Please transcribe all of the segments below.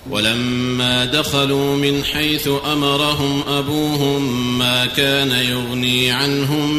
ولما دخلوا من حيث أمرهم أبوهم ما كان يغني عنهم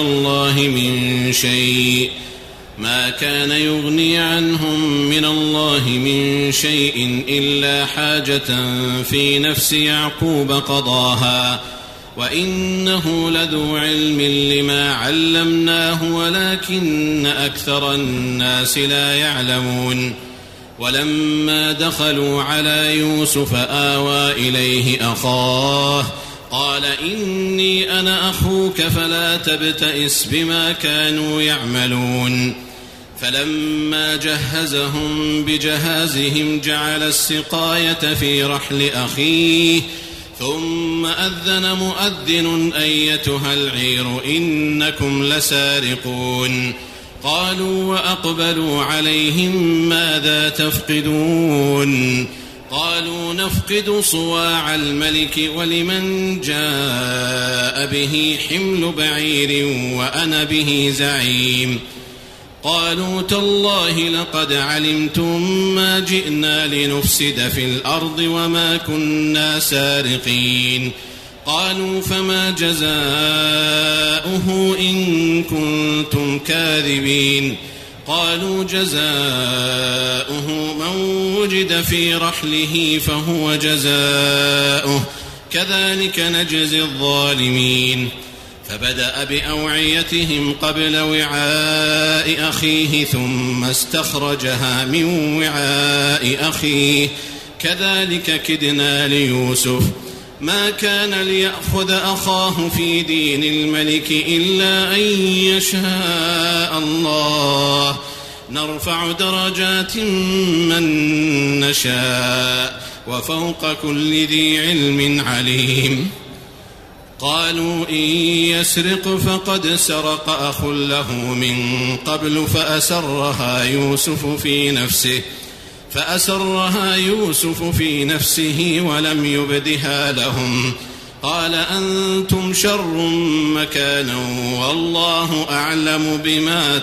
من الله من شيء إلا حاجة في نفس يعقوب قضاها وإنه لذو علم لما علمناه ولكن أكثر الناس لا يعلمون. ولما دخلوا على يوسف آوى إليه أخاه قال إني أنا أخوك فلا تبتئس بما كانوا يعملون. فلما جهزهم بجهازهم جعل السقاية في رحل أخيه ثم أذن مؤذن أيتها العير إنكم لسارقون. قالوا وأقبلوا عليهم ماذا تفقدون؟ قالوا نفقد صواع الملك ولمن جاء به حمل بعير وأنا به زعيم. قالوا تالله لقد علمتم ما جئنا لنفسد في الأرض وما كنا سارقين. قالوا فما جزاؤه إن كنتم كاذبين؟ قالوا جزاؤه من وجد في رحله فهو جزاؤه كذلك نجزي الظالمين. فبدأ بأوعيتهم قبل وعاء أخيه ثم استخرجها من وعاء أخيه كذلك كدنا ليوسف. ما كان ليأخذ أخاه في دين الملك إلا أن يشاء الله نرفع درجات من نشاء وفوق كل ذي علم عليم. قالوا إن يسرق فقد سرق أخ له من قبل فأسرها يوسف في نفسه ولم يبدها لهم. قال أنتم شر مكانا والله أعلم بما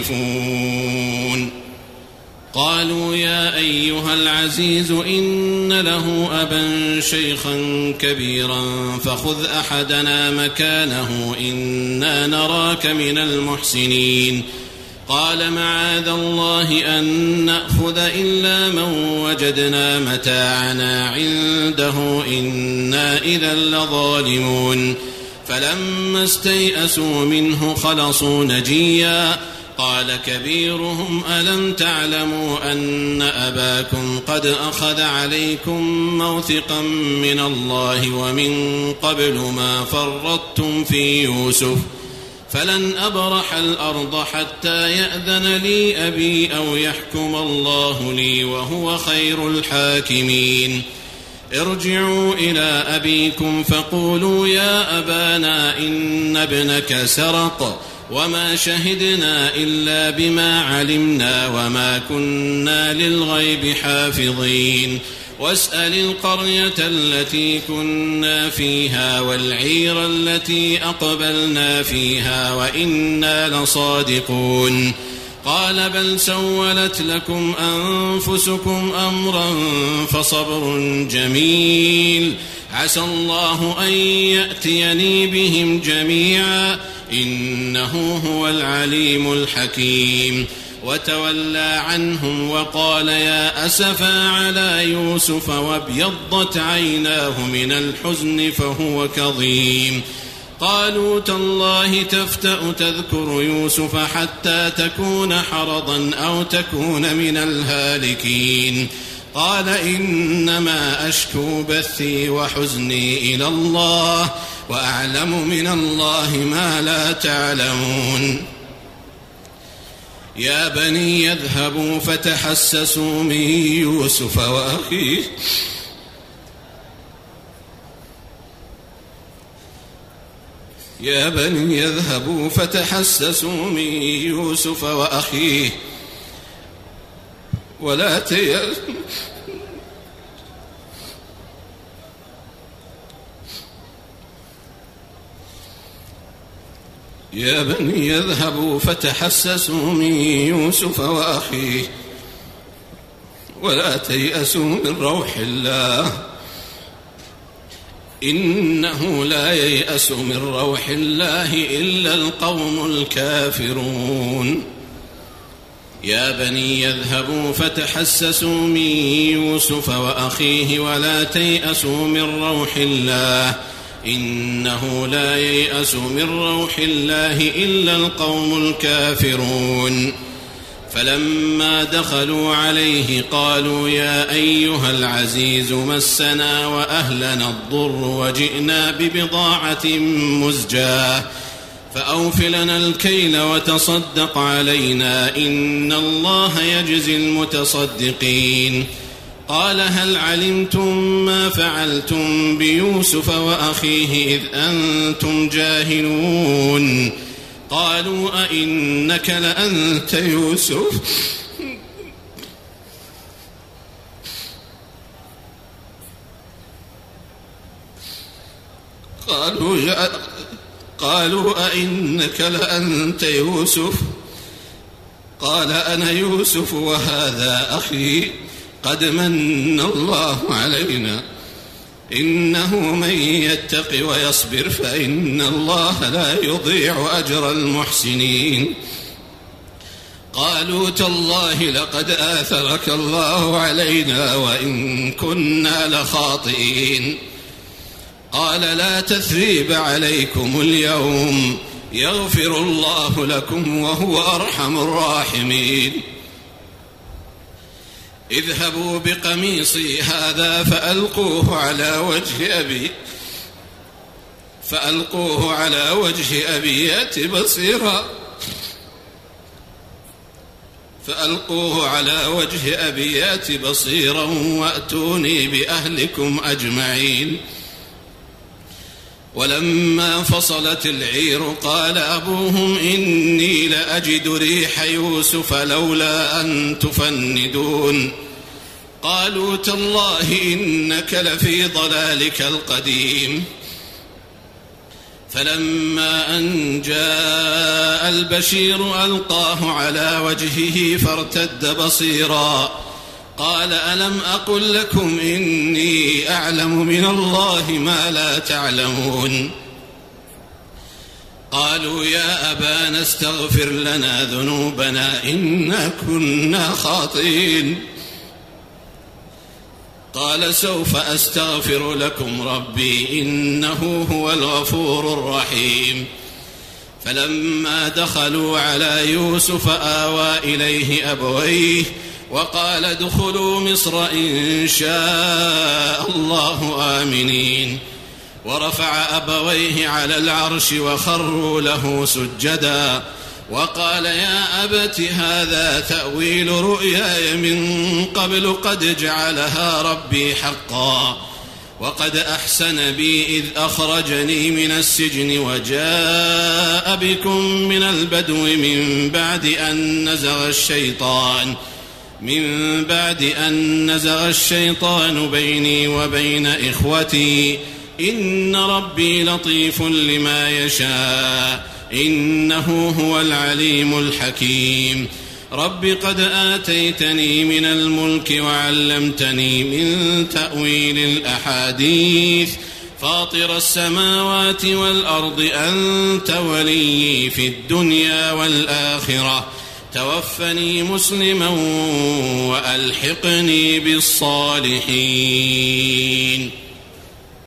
تصفون. قالوا يا أيها العزيز إن له أبا شيخا كبيرا فخذ أحدنا مكانه إنا نراك من المحسنين. قال معاذ الله أن نأخذ إلا من وجدنا متاعنا عنده إنا إذا لظالمون. فلما استيئسوا منه خلصوا نجيا. قال كبيرهم ألم تعلموا أن أباكم قد أخذ عليكم موثقا من الله ومن قبل ما فرطتم في يوسف فلن أبرح الأرض حتى يأذن لي أبي أو يحكم الله لي وهو خير الحاكمين. ارجعوا إلى أبيكم فقولوا يا أبانا إن ابنك سرق وما شهدنا إلا بما علمنا وما كنا للغيب حافظين. واسأل القرية التي كنا فيها والعير التي أقبلنا فيها وإنا لصادقون. قال بل سولت لكم أنفسكم أمرا فصبر جميل عسى الله أن يأتيني بهم جميعا إنه هو العليم الحكيم. وتولى عنهم وقال يا أسفا على يوسف وابيضت عيناه من الحزن فهو كظيم. قالوا تالله تفتأ تذكر يوسف حتى تكون حرضا أو تكون من الهالكين. قال إنما أشكو بثي وحزني إلى الله وأعلم من الله ما لا تعلمون. يا بني يذهبوا فتحسسوا من يوسف وأخيه يا بني يذهبوا فتحسسوا من يوسف وأخيه ولا يا بني يذهبوا فتحسسوا من يوسف وأخيه ولا تيأسوا من روح الله إنه لا ييأس من روح الله إلا القوم الكافرون يا بني يذهبوا فتحسسوا من يوسف وأخيه ولا تيأسوا من روح الله إنه لا ييأس من روح الله إلا القوم الكافرون فلما دخلوا عليه قالوا يا أيها العزيز مسنا وأهلنا الضر وجئنا ببضاعة مزجاة فأوف لنا الكيل وتصدق علينا إن الله يجزي المتصدقين قال هل علمتم ما فعلتم بيوسف وأخيه إذ أنتم جاهلون قالوا أئنك لأنت يوسف قالوا أئنك لأنت يوسف قال أنا يوسف وهذا أخي قد من الله علينا إنه من يتق ويصبر فإن الله لا يضيع أجر المحسنين قالوا تالله لقد آثرك الله علينا وإن كنا لخاطئين قال لا تثريب عليكم اليوم يغفر الله لكم وهو أرحم الراحمين اذهبوا بقميصي هذا فألقوه على وجه أبي يأت بصيرا وأتوني بأهلكم أجمعين ولما فصلت العير قال أبوهم إني لأجد ريح يوسف لولا أن تفندون قالوا تالله إنك لفي ضلالك القديم فلما أن جاء البشير ألقاه على وجهه فارتد بصيرا قال ألم أقل لكم إني أعلم من الله ما لا تعلمون قالوا يا أبانا استغفر لنا ذنوبنا إنا كنا خاطئين قال سوف أستغفر لكم ربي إنه هو الغفور الرحيم فلما دخلوا على يوسف آوى إليه أبويه وقال ادخلوا مصر إن شاء الله آمنين ورفع أبويه على العرش وخروا له سجدا وقال يا أبت هذا تأويل رؤياي من قبل قد جعلها ربي حقا وقد أحسن بي إذ أخرجني من السجن وجاء بكم من البدو من بعد أن نزغ الشيطان بيني وبين إخوتي إن ربي لطيف لما يشاء إنه هو العليم الحكيم رب قد آتيتني من الملك وعلمتني من تأويل الأحاديث فاطر السماوات والأرض أنت ولي في الدنيا والآخرة توفني مسلما وألحقني بالصالحين